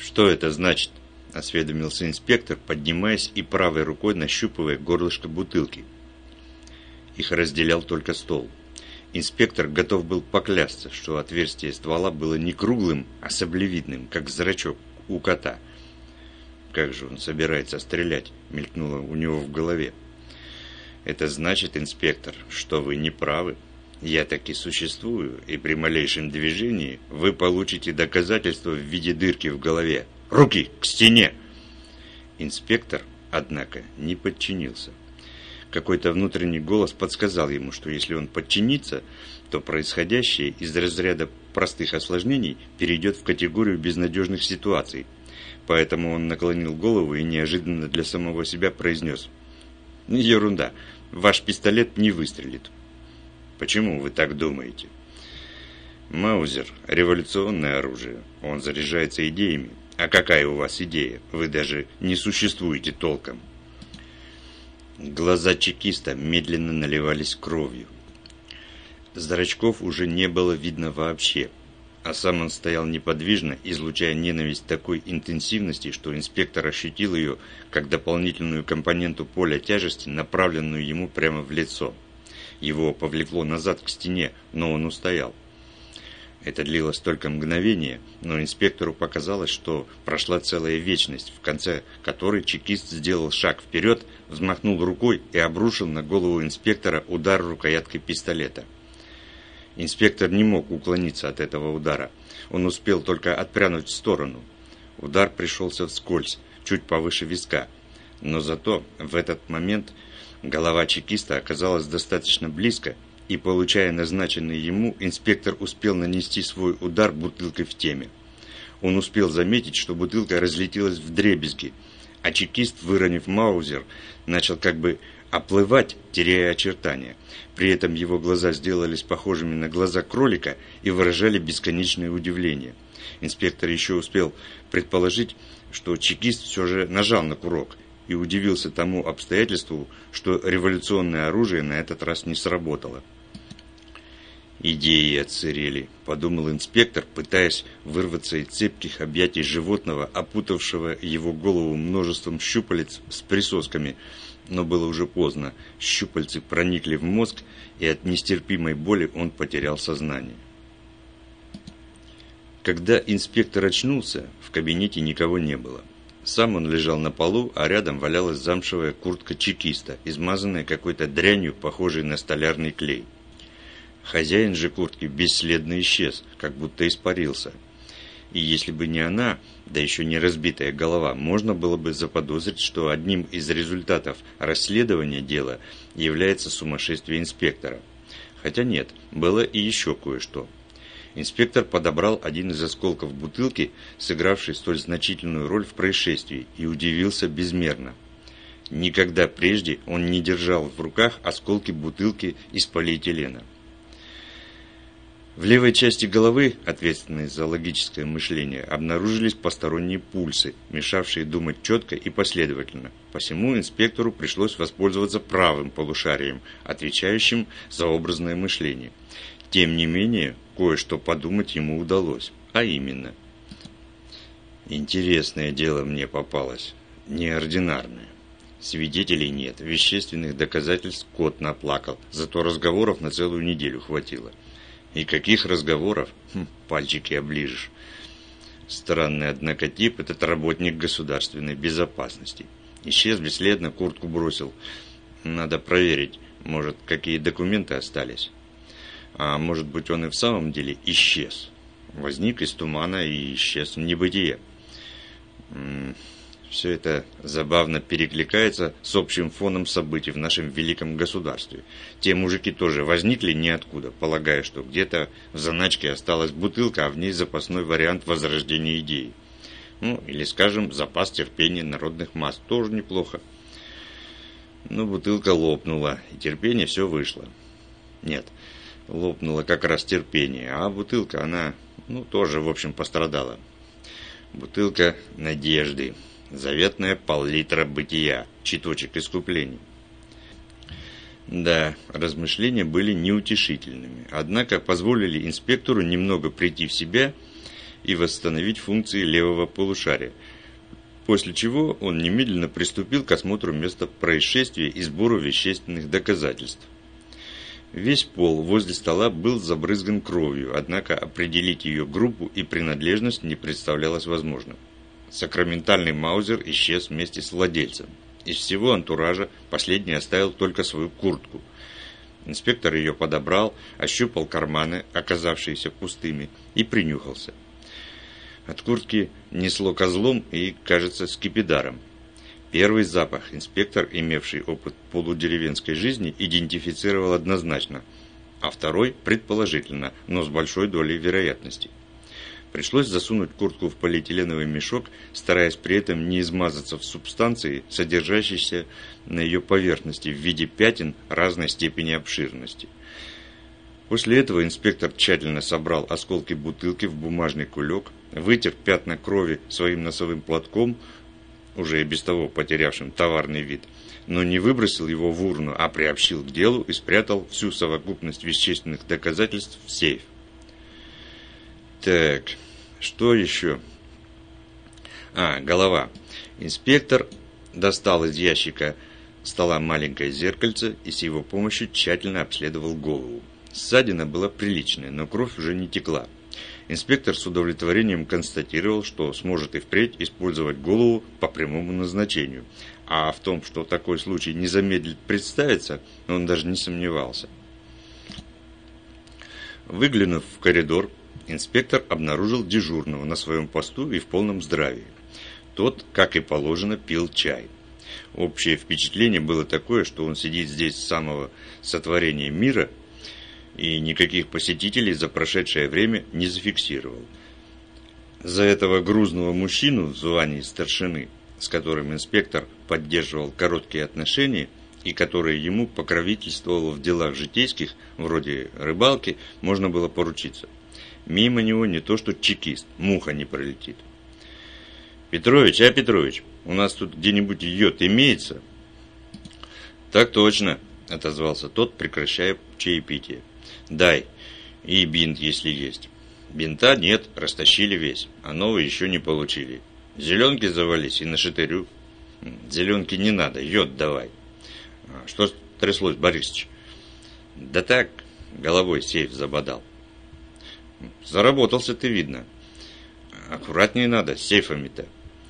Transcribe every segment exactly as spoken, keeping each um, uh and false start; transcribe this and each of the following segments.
«Что это значит?» – осведомился инспектор, поднимаясь и правой рукой нащупывая горлышко бутылки. Их разделял только стол. Инспектор готов был поклясться, что отверстие ствола было не круглым, а саблевидным, как зрачок у кота. «Как же он собирается стрелять?» – мелькнуло у него в голове. «Это значит, инспектор, что вы не правы. Я таки существую, и при малейшем движении вы получите доказательство в виде дырки в голове. Руки к стене!» Инспектор, однако, не подчинился. Какой-то внутренний голос подсказал ему, что если он подчинится, то происходящее из разряда простых осложнений перейдет в категорию безнадежных ситуаций. Поэтому он наклонил голову и неожиданно для самого себя произнес: «Ерунда, ваш пистолет не выстрелит». «Почему вы так думаете?» «Маузер – революционное оружие, он заряжается идеями. А какая у вас идея? Вы даже не существуете толком». Глаза чекиста медленно наливались кровью. Зрачков уже не было видно вообще, а сам он стоял неподвижно, излучая ненависть такой интенсивности, что инспектор ощутил ее как дополнительную компоненту поля тяжести, направленную ему прямо в лицо. Его повлекло назад к стене, но он устоял. Это длилось только мгновение, но инспектору показалось, что прошла целая вечность, в конце которой чекист сделал шаг вперед, взмахнул рукой и обрушил на голову инспектора удар рукояткой пистолета. Инспектор не мог уклониться от этого удара. Он успел только отпрянуть в сторону. Удар пришелся вскользь, чуть повыше виска. Но зато в этот момент голова чекиста оказалась достаточно близко, и, получая назначенный ему, инспектор успел нанести свой удар бутылкой в теме. Он успел заметить, что бутылка разлетелась вдребезги, а чекист, выронив маузер, начал как бы оплывать, теряя очертания. При этом его глаза сделались похожими на глаза кролика и выражали бесконечное удивление. Инспектор еще успел предположить, что чекист все же нажал на курок, и удивился тому обстоятельству, что революционное оружие на этот раз не сработало. «Идеи отсырели», — подумал инспектор, пытаясь вырваться из цепких объятий животного, опутавшего его голову множеством щупалец с присосками. Но было уже поздно. Щупальцы проникли в мозг, и от нестерпимой боли он потерял сознание. Когда инспектор очнулся, в кабинете никого не было. Сам он лежал на полу, а рядом валялась замшевая куртка чекиста, измазанная какой-то дрянью, похожей на столярный клей. Хозяин же куртки бесследно исчез, как будто испарился. И если бы не она, да еще не разбитая голова, можно было бы заподозрить, что одним из результатов расследования дела является сумасшествие инспектора. Хотя нет, было и еще кое-что. Инспектор подобрал один из осколков бутылки, сыгравший столь значительную роль в происшествии, и удивился безмерно. Никогда прежде он не держал в руках осколки бутылки из полиэтилена. В левой части головы, ответственной за логическое мышление, обнаружились посторонние пульсы, мешавшие думать четко и последовательно. Посему инспектору пришлось воспользоваться правым полушарием, отвечающим за образное мышление. Тем не менее, кое-что подумать ему удалось, а именно: интересное дело мне попалось, неординарное. Свидетелей нет, вещественных доказательств кот наплакал, зато разговоров на целую неделю хватило. И каких разговоров? Хм, пальчики оближешь. Странный, однако, тип этот работник государственной безопасности. Исчез бесследно, куртку бросил. Надо проверить, может, какие документы остались. А может быть, он и в самом деле исчез. Возник из тумана и исчез в небытие. М-м, все это забавно перекликается с общим фоном событий в нашем великом государстве. Те мужики тоже возникли ниоткуда, полагая, что где-то в заначке осталась бутылка, а в ней запасной вариант возрождения идеи. Ну, или, скажем, запас терпения народных масс. Тоже неплохо. Но бутылка лопнула, и терпение все вышло. Нет, лопнуло как раз терпение, а бутылка, она, ну, тоже, в общем, пострадала. Бутылка надежды. Заветная пол-литра бытия, чуточек искуплений. Да, размышления были неутешительными, однако позволили инспектору немного прийти в себя и восстановить функции левого полушария, после чего он немедленно приступил к осмотру места происшествия и сбору вещественных доказательств. Весь пол возле стола был забрызган кровью, однако определить ее группу и принадлежность не представлялось возможным. Сакраментальный маузер исчез вместе с владельцем. Из всего антуража последний оставил только свою куртку. Инспектор ее подобрал, ощупал карманы, оказавшиеся пустыми, и принюхался. От куртки несло козлом и, кажется, скипидаром. Первый запах инспектор, имевший опыт полудеревенской жизни, идентифицировал однозначно, а второй предположительно, но с большой долей вероятности. Пришлось засунуть куртку в полиэтиленовый мешок, стараясь при этом не измазаться в субстанции, содержащейся на ее поверхности в виде пятен разной степени обширности. После этого инспектор тщательно собрал осколки бутылки в бумажный кулек, вытер пятна крови своим носовым платком, уже и без того потерявшим товарный вид, но не выбросил его в урну, а приобщил к делу и спрятал всю совокупность вещественных доказательств в сейф. Так, что еще? А, голова. Инспектор достал из ящика стола маленькое зеркальце и с его помощью тщательно обследовал голову. Ссадина была приличная, но кровь уже не текла. Инспектор с удовлетворением констатировал, что сможет и впредь использовать голову по прямому назначению, а в том, что такой случай не замедлит представиться, он даже не сомневался. Выглянув в коридор, инспектор обнаружил дежурного на своем посту и в полном здравии. Тот, как и положено, пил чай. Общее впечатление было такое, что он сидит здесь с самого сотворения мира и никаких посетителей за прошедшее время не зафиксировал. За этого грузного мужчину в звании старшины, с которым инспектор поддерживал короткие отношения и который ему покровительствовал в делах житейских, вроде рыбалки, можно было поручиться. Мимо него не то что чекист, муха не пролетит. «Петрович, а, Петрович, у нас тут где-нибудь йод имеется?» «Так точно», — отозвался тот, прекращая чаепитие. «Дай, и бинт, если есть». «Бинта нет, растащили весь, а новый еще не получили. Зеленки завались и на шатырю». «Зеленки не надо, йод давай». «Что тряслось, Борисыч?» «Да так, головой сейф забодал». «Заработался ты, видно. Аккуратнее надо, с сейфами-то».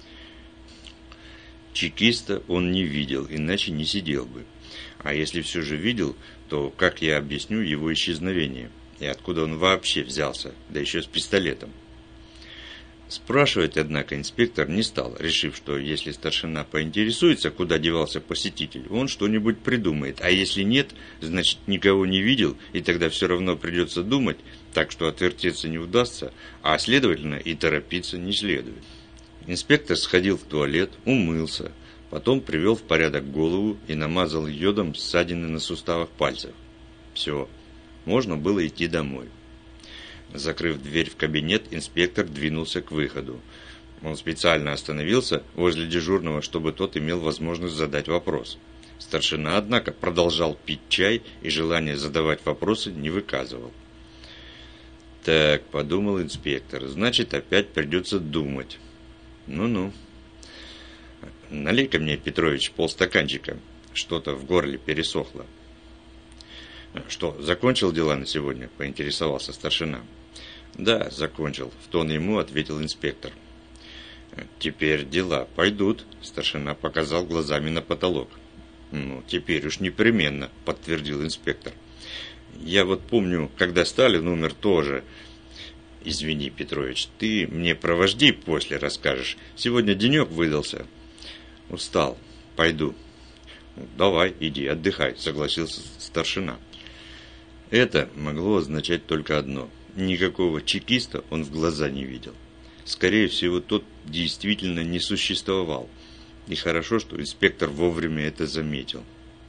Чекиста он не видел, иначе не сидел бы. А если все же видел, то как я объясню его исчезновение? И откуда он вообще взялся, да еще с пистолетом? Спрашивать, однако, инспектор не стал, решив, что если старшина поинтересуется, куда девался посетитель, он что-нибудь придумает, а если нет, значит никого не видел, и тогда все равно придется думать, так что отвертеться не удастся, а следовательно и торопиться не следует. Инспектор сходил в туалет, умылся, потом привел в порядок голову и намазал йодом ссадины на суставах пальцев. Все, можно было идти домой. Закрыв дверь в кабинет, инспектор двинулся к выходу. Он специально остановился возле дежурного, чтобы тот имел возможность задать вопрос. Старшина, однако, продолжал пить чай и желание задавать вопросы не выказывал. «Так», — подумал инспектор, — «значит, опять придется думать. Ну-ну. Налей-ка мне, Петрович, полстаканчика. Что-то в горле пересохло». «Что, закончил дела на сегодня?» — поинтересовался старшина. «Да, закончил», — в тон ему ответил инспектор. «Теперь дела пойдут», — старшина показал глазами на потолок. «Ну, теперь уж непременно», — подтвердил инспектор. «Я вот помню, когда Сталин умер тоже...» «Извини, Петрович, ты мне про вождей после расскажешь. Сегодня денек выдался». «Устал. Пойду». «Давай, иди, отдыхай», — согласился старшина. Это могло означать только одно. Никакого чекиста он в глаза не видел. Скорее всего, тот действительно не существовал. И хорошо, что инспектор вовремя это заметил.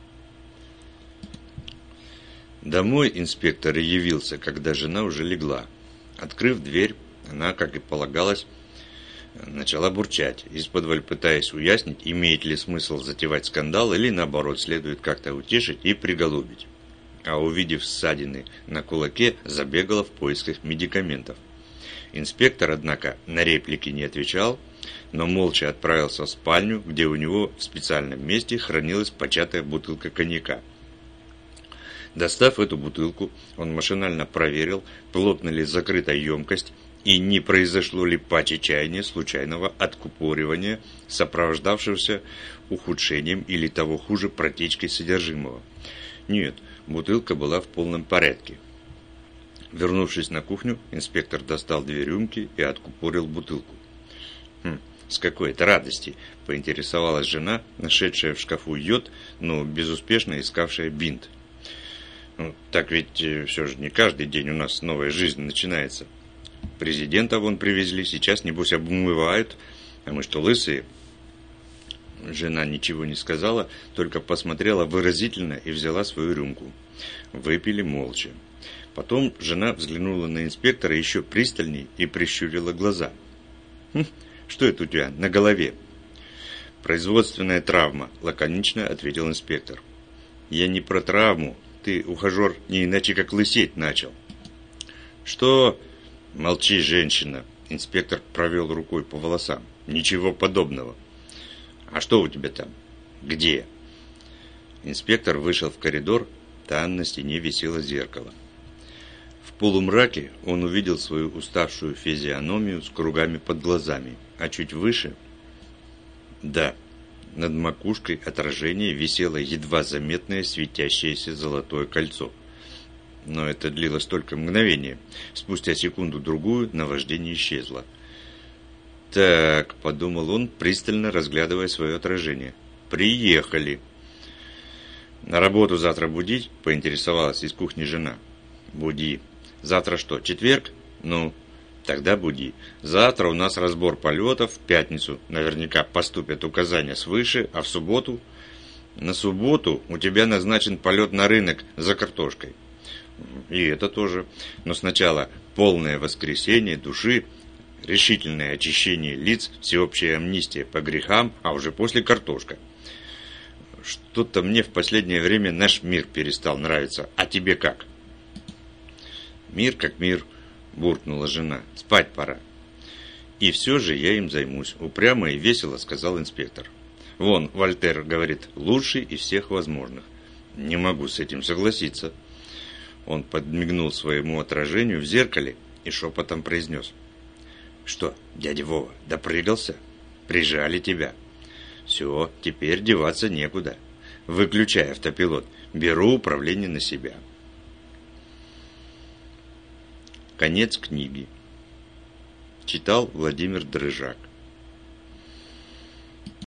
Домой инспектор явился, когда жена уже легла. Открыв дверь, она, как и полагалось, начала бурчать, исподволь пытаясь уяснить, имеет ли смысл затевать скандал или, наоборот, следует как-то утешить и приголубить. А увидев ссадины на кулаке, забегала в поисках медикаментов. Инспектор, однако, на реплики не отвечал, но молча отправился в спальню, где у него в специальном месте хранилась початая бутылка коньяка. Достав эту бутылку, он машинально проверил, плотно ли закрыта емкость и не произошло ли по чаяния случайного откупоривания, сопровождавшегося ухудшением или того хуже протечкой содержимого. Нет, бутылка была в полном порядке. Вернувшись на кухню, инспектор достал две рюмки и откупорил бутылку. Хм, с какой-то радости поинтересовалась жена, нашедшая в шкафу йод, но безуспешно искавшая бинт. Ну, так ведь э, все же не каждый день у нас новая жизнь начинается. Президента вон привезли, сейчас, небось, обмывают, а мы что, лысые? Жена ничего не сказала, только посмотрела выразительно и взяла свою рюмку. Выпили молча. Потом жена взглянула на инспектора еще пристальней и прищурила глаза. «Хм, что это у тебя на голове?» «Производственная травма», – лаконично ответил инспектор. «Я не про травму. Ты, ухажер, не иначе как лысеть начал». «Что?» «Молчи, женщина!» Инспектор провел рукой по волосам. «Ничего подобного». «А что у тебя там?» «Где?» Инспектор вышел в коридор, там на стене висело зеркало. В полумраке он увидел свою уставшую физиономию с кругами под глазами, а чуть выше... Да, над макушкой отражения висело едва заметное светящееся золотое кольцо. Но это длилось только мгновение. Спустя секунду-другую наваждение исчезло. «Так», — подумал он, пристально разглядывая свое отражение. «Приехали». «На работу завтра будить?» — поинтересовалась из кухни жена. «Буди. Завтра что, четверг? Ну, тогда буди. Завтра у нас разбор полетов, в пятницу наверняка поступят указания свыше, а в субботу? На субботу у тебя назначен полет на рынок за картошкой. И это тоже. Но сначала полное воскресение души, решительное очищение лиц, всеобщая амнистия по грехам, а уже после картошка. Что-то мне в последнее время наш мир перестал нравиться. А тебе как?» «Мир как мир», — буркнула жена. «Спать пора». «И все же я им займусь», — упрямо и весело сказал инспектор. «Вон, Вольтер говорит, лучший из всех возможных». «Не могу с этим согласиться». Он подмигнул своему отражению в зеркале и шепотом произнес. «Что, дядя Вова, допрыгался? Прижали тебя. Все, теперь деваться некуда. Выключай автопилот, беру управление на себя». Конец книги. Читал Владимир Дрыжак.